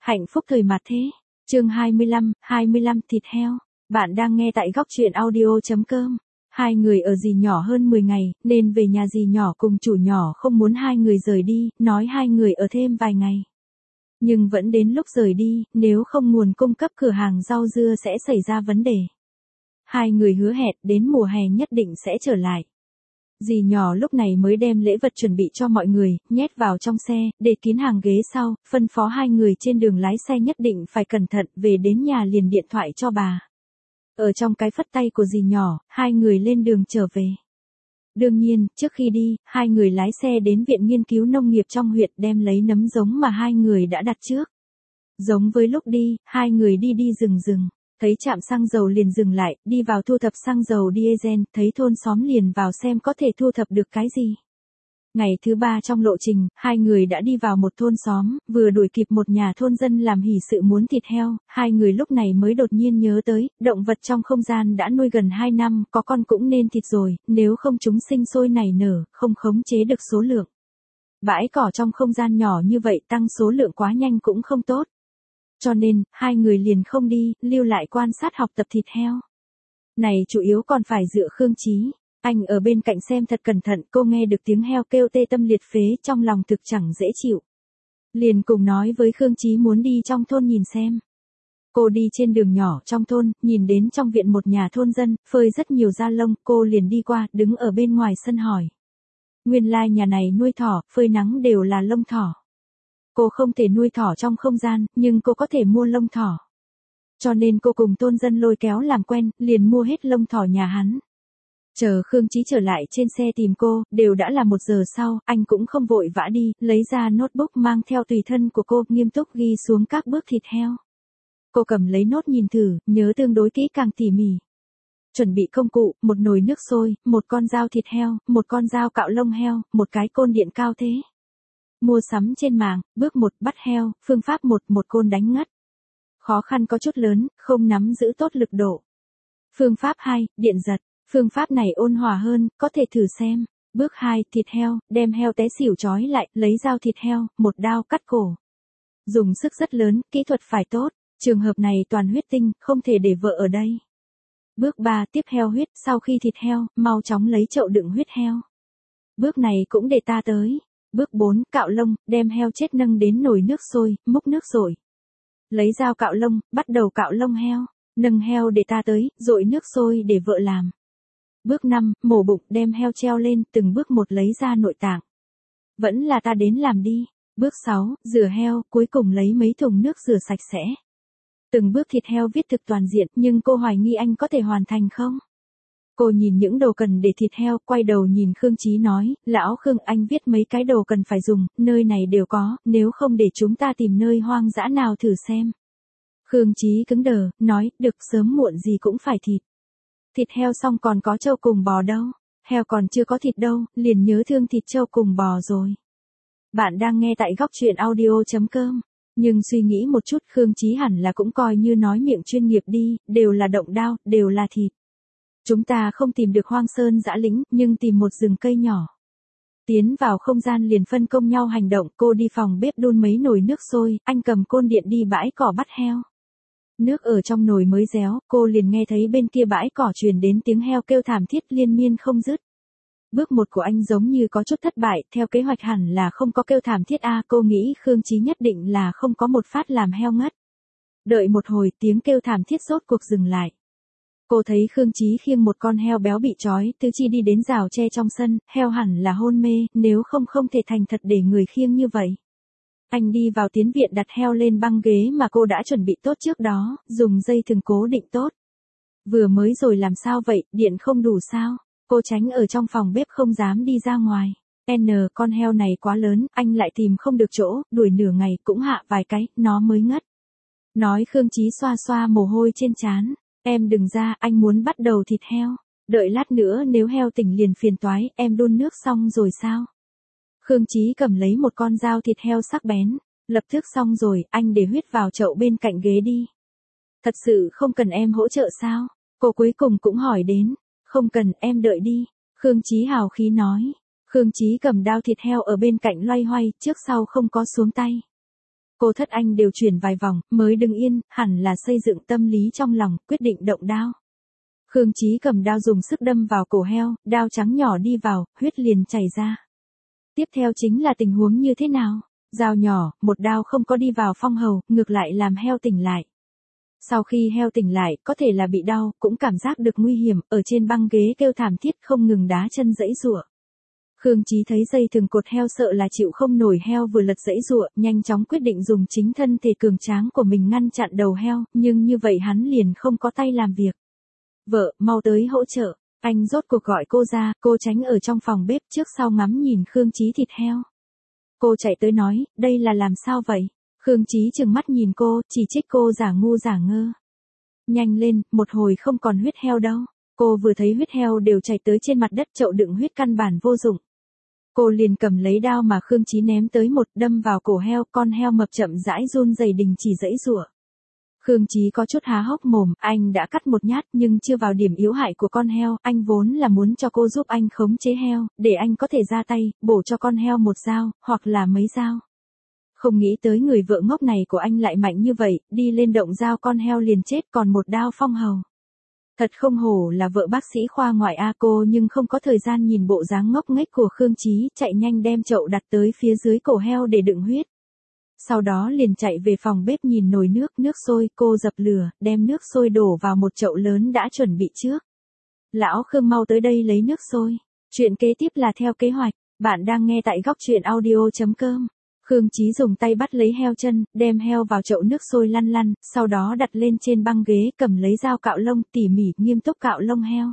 Hạnh phúc thời mạt thế. Chương 25 thịt heo. Bạn đang nghe tại góc truyện audio.com. Hai người ở dì nhỏ hơn 10 ngày, nên về nhà dì nhỏ cùng chủ nhỏ không muốn hai người rời đi, nói hai người ở thêm vài ngày. Nhưng vẫn đến lúc rời đi, nếu không nguồn cung cấp cửa hàng rau dưa sẽ xảy ra vấn đề. Hai người hứa hẹn đến mùa hè nhất định sẽ trở lại. Dì nhỏ lúc này mới đem lễ vật chuẩn bị cho mọi người, nhét vào trong xe, để kín hàng ghế sau, phân phó hai người trên đường lái xe nhất định phải cẩn thận, về đến nhà liền điện thoại cho bà. Ở trong cái phất tay của dì nhỏ, hai người lên đường trở về. Đương nhiên, trước khi đi, hai người lái xe đến Viện Nghiên cứu Nông nghiệp trong huyện đem lấy nấm giống mà hai người đã đặt trước. Giống với lúc đi, hai người đi rừng. Thấy trạm xăng dầu liền dừng lại, đi vào thu thập xăng dầu diesel, thấy thôn xóm liền vào xem có thể thu thập được cái gì. Ngày thứ 3 trong lộ trình, hai người đã đi vào một thôn xóm, vừa đuổi kịp một nhà thôn dân làm hỷ sự muốn thịt heo, hai người lúc này mới đột nhiên nhớ tới, động vật trong không gian đã nuôi gần 2 năm, có con cũng nên thịt rồi, nếu không chúng sinh sôi nảy nở, không khống chế được số lượng. Bãi cỏ trong không gian nhỏ như vậy tăng số lượng quá nhanh cũng không tốt. Cho nên, hai người liền không đi, lưu lại quan sát học tập thịt heo. Này chủ yếu còn phải dựa Khương Chí. Anh ở bên cạnh xem thật cẩn thận, cô nghe được tiếng heo kêu tê tâm liệt phế, trong lòng thực chẳng dễ chịu. Liền cùng nói với Khương Chí muốn đi trong thôn nhìn xem. Cô đi trên đường nhỏ trong thôn, nhìn đến trong viện một nhà thôn dân, phơi rất nhiều da lông, cô liền đi qua, đứng ở bên ngoài sân hỏi. Nguyên lai nhà này nuôi thỏ, phơi nắng đều là lông thỏ. Cô không thể nuôi thỏ trong không gian, nhưng cô có thể mua lông thỏ. Cho nên cô cùng thôn dân lôi kéo làm quen, liền mua hết lông thỏ nhà hắn. Chờ Khương Chí trở lại trên xe tìm cô, đều đã là 1 giờ sau, anh cũng không vội vã đi, lấy ra notebook mang theo tùy thân của cô, nghiêm túc ghi xuống các bước thịt heo. Cô cầm lấy nốt nhìn thử, nhớ tương đối kỹ càng tỉ mỉ. Chuẩn bị công cụ, một nồi nước sôi, một con dao thịt heo, một con dao cạo lông heo, một cái côn điện cao thế. Mua sắm trên mạng, bước 1 bắt heo, phương pháp 1 một côn đánh ngất. Khó khăn có chút lớn, không nắm giữ tốt lực độ. Phương pháp 2, điện giật. Phương pháp này ôn hòa hơn, có thể thử xem. Bước 2, thịt heo, đem heo té xỉu trói lại, lấy dao thịt heo, một đao cắt cổ. Dùng sức rất lớn, kỹ thuật phải tốt, trường hợp này toàn huyết tinh, không thể để vợ ở đây. Bước 3, tiếp heo huyết, sau khi thịt heo, mau chóng lấy chậu đựng huyết heo. Bước này cũng để ta tới. Bước 4, cạo lông, đem heo chết nâng đến nồi nước sôi, múc nước rội. Lấy dao cạo lông, bắt đầu cạo lông heo, nâng heo để ta tới, rội nước sôi để vợ làm. Bước 5, mổ bụng, đem heo treo lên, từng bước một lấy ra nội tạng. Vẫn là ta đến làm đi. Bước 6, rửa heo, cuối cùng lấy mấy thùng nước rửa sạch sẽ. Từng bước thịt heo viết thực toàn diện, nhưng cô hoài nghi anh có thể hoàn thành không? Cô nhìn những đồ cần để thịt heo, quay đầu nhìn Khương Chí nói, lão Khương, anh viết mấy cái đồ cần phải dùng, nơi này đều có, nếu không để chúng ta tìm nơi hoang dã nào thử xem. Khương Chí cứng đờ, nói, được, sớm muộn gì cũng phải thịt. Thịt heo xong còn có trâu cùng bò đâu, heo còn chưa có thịt đâu, liền nhớ thương thịt trâu cùng bò rồi. Bạn đang nghe tại góc truyện audio.com, nhưng suy nghĩ một chút, Khương Chí hẳn là cũng coi như nói miệng chuyên nghiệp đi, đều là động đao, đều là thịt. Chúng ta không tìm được hoang sơn dã lĩnh, nhưng tìm một rừng cây nhỏ. Tiến vào không gian liền phân công nhau hành động, cô đi phòng bếp đun mấy nồi nước sôi, anh cầm côn điện đi bãi cỏ bắt heo. Nước ở trong nồi mới réo, cô liền nghe thấy bên kia bãi cỏ truyền đến tiếng heo kêu thảm thiết liên miên không dứt. Bước 1 của anh giống như có chút thất bại, theo kế hoạch hẳn là không có kêu thảm thiết cô nghĩ Khương Chí nhất định là không có một phát làm heo ngất. Đợi một hồi, tiếng kêu thảm thiết rốt cuộc dừng lại. Cô thấy Khương Chí khiêng một con heo béo bị trói, tứ chi đi đến rào tre trong sân, heo hẳn là hôn mê, nếu không thể thành thật để người khiêng như vậy. Anh đi vào tiến viện đặt heo lên băng ghế mà cô đã chuẩn bị tốt trước đó, dùng dây thừng cố định tốt. Vừa mới rồi làm sao vậy, điện không đủ sao? Cô tránh ở trong phòng bếp không dám đi ra ngoài. Con heo này quá lớn, anh lại tìm không được chỗ, đuổi nửa ngày cũng hạ vài cái, nó mới ngất. Nói Khương Chí xoa xoa mồ hôi trên trán. Em đừng ra, anh muốn bắt đầu thịt heo. Đợi lát nữa nếu heo tỉnh liền phiền toái, em đun nước xong rồi sao? Khương Chí cầm lấy một con dao thịt heo sắc bén. Lập tức xong rồi, anh để huyết vào chậu bên cạnh ghế đi. Thật sự không cần em hỗ trợ sao? Cô cuối cùng cũng hỏi đến. Không cần, em đợi đi. Khương Chí hào khí nói. Khương Chí cầm đao thịt heo ở bên cạnh loay hoay, trước sau không có xuống tay. cô thất anh đều chuyển vài vòng, mới đứng yên, hẳn là xây dựng tâm lý trong lòng, quyết định động đao. Khương Chí cầm đao dùng sức đâm vào cổ heo, đao trắng nhỏ đi vào, huyết liền chảy ra. Tiếp theo chính là tình huống như thế nào? Dao nhỏ, một đao không có đi vào phong hầu, ngược lại làm heo tỉnh lại. Sau khi heo tỉnh lại, có thể là bị đau, cũng cảm giác được nguy hiểm, ở trên băng ghế kêu thảm thiết không ngừng đá chân giãy giụa. Khương Chí thấy dây thừng cột heo sợ là chịu không nổi heo vừa lật giãy giụa, nhanh chóng quyết định dùng chính thân thể cường tráng của mình ngăn chặn đầu heo, nhưng như vậy hắn liền không có tay làm việc. Vợ, mau tới hỗ trợ. Anh rốt cuộc gọi cô ra, cô tránh ở trong phòng bếp trước sau ngắm nhìn Khương Chí thịt heo. Cô chạy tới nói, đây là làm sao vậy? Khương Chí trừng mắt nhìn cô, chỉ trích cô giả ngu giả ngơ. Nhanh lên, một hồi không còn huyết heo đâu. Cô vừa thấy huyết heo đều chảy tới trên mặt đất, chậu đựng huyết căn bản vô dụng. Cô liền cầm lấy đao mà Khương Chí ném tới một đâm vào cổ heo, con heo mập chậm rãi run rẩy đình chỉ giãy giụa. Khương Chí có chút há hốc mồm, anh đã cắt một nhát nhưng chưa vào điểm yếu hại của con heo, anh vốn là muốn cho cô giúp anh khống chế heo, để anh có thể ra tay, bổ cho con heo một dao, hoặc là mấy dao. Không nghĩ tới người vợ ngốc này của anh lại mạnh như vậy, đi lên động dao con heo liền chết còn một đao phong hầu. Thật không hổ là vợ bác sĩ khoa ngoại A cô nhưng không có thời gian nhìn bộ dáng ngốc nghếch của Khương Chí, chạy nhanh đem chậu đặt tới phía dưới cổ heo để đựng huyết. Sau đó liền chạy về phòng bếp nhìn nồi nước sôi, cô dập lửa, đem nước sôi đổ vào một chậu lớn đã chuẩn bị trước. Lão Khương mau tới đây lấy nước sôi. Chuyện kế tiếp là theo kế hoạch, bạn đang nghe tại góc truyện audio.com. Khương Chí dùng tay bắt lấy heo chân, đem heo vào chậu nước sôi lăn lăn, sau đó đặt lên trên băng ghế cầm lấy dao cạo lông tỉ mỉ nghiêm túc cạo lông heo.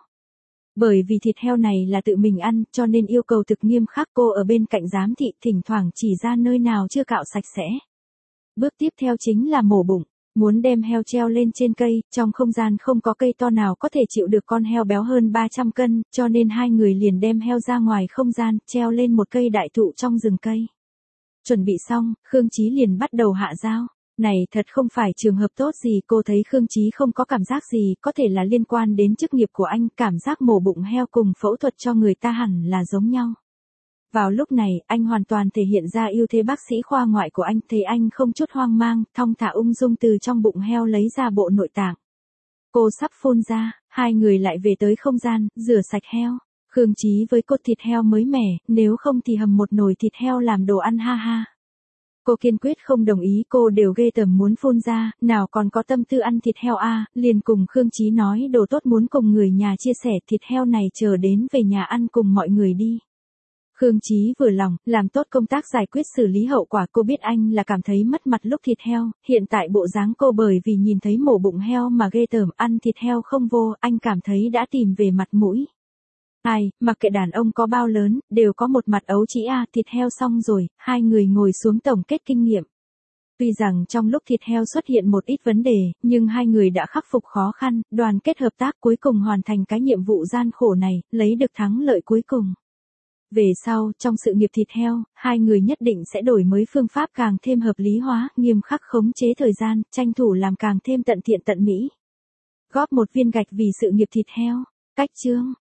Bởi vì thịt heo này là tự mình ăn, cho nên yêu cầu thực nghiêm khắc, cô ở bên cạnh giám thị thỉnh thoảng chỉ ra nơi nào chưa cạo sạch sẽ. Bước tiếp theo chính là mổ bụng, muốn đem heo treo lên trên cây, trong không gian không có cây to nào có thể chịu được con heo béo hơn 300 cân, cho nên hai người liền đem heo ra ngoài không gian, treo lên một cây đại thụ trong rừng cây. Chuẩn bị xong, Khương Chí liền bắt đầu hạ dao. Này thật không phải trường hợp tốt gì, cô thấy Khương Chí không có cảm giác gì, có thể là liên quan đến chức nghiệp của anh, cảm giác mổ bụng heo cùng phẫu thuật cho người ta hẳn là giống nhau. Vào lúc này, anh hoàn toàn thể hiện ra ưu thế bác sĩ khoa ngoại của anh, thấy anh không chút hoang mang, thong thả ung dung từ trong bụng heo lấy ra bộ nội tạng. Cô sắp phun ra, hai người lại về tới không gian, rửa sạch heo. Khương Chí với cốt thịt heo mới mẻ, nếu không thì hầm một nồi thịt heo làm đồ ăn ha ha. Cô kiên quyết không đồng ý, cô đều ghê tởm muốn phun ra, nào còn có tâm tư ăn thịt heo a, liền cùng Khương Chí nói đồ tốt muốn cùng người nhà chia sẻ, thịt heo này chờ đến về nhà ăn cùng mọi người đi. Khương Chí vừa lòng, làm tốt công tác giải quyết xử lý hậu quả, cô biết anh là cảm thấy mất mặt lúc thịt heo, hiện tại bộ dáng cô bởi vì nhìn thấy mổ bụng heo mà ghê tởm, ăn thịt heo không vô, anh cảm thấy đã tìm về mặt mũi. Ai, mặc kệ đàn ông có bao lớn, đều có một mặt ấu trĩ a, thịt heo xong rồi, hai người ngồi xuống tổng kết kinh nghiệm. Tuy rằng trong lúc thịt heo xuất hiện một ít vấn đề, nhưng hai người đã khắc phục khó khăn, đoàn kết hợp tác cuối cùng hoàn thành cái nhiệm vụ gian khổ này, lấy được thắng lợi cuối cùng. Về sau, trong sự nghiệp thịt heo, hai người nhất định sẽ đổi mới phương pháp càng thêm hợp lý hóa, nghiêm khắc khống chế thời gian, tranh thủ làm càng thêm tận thiện tận mỹ. Góp một viên gạch vì sự nghiệp thịt heo. Cách chương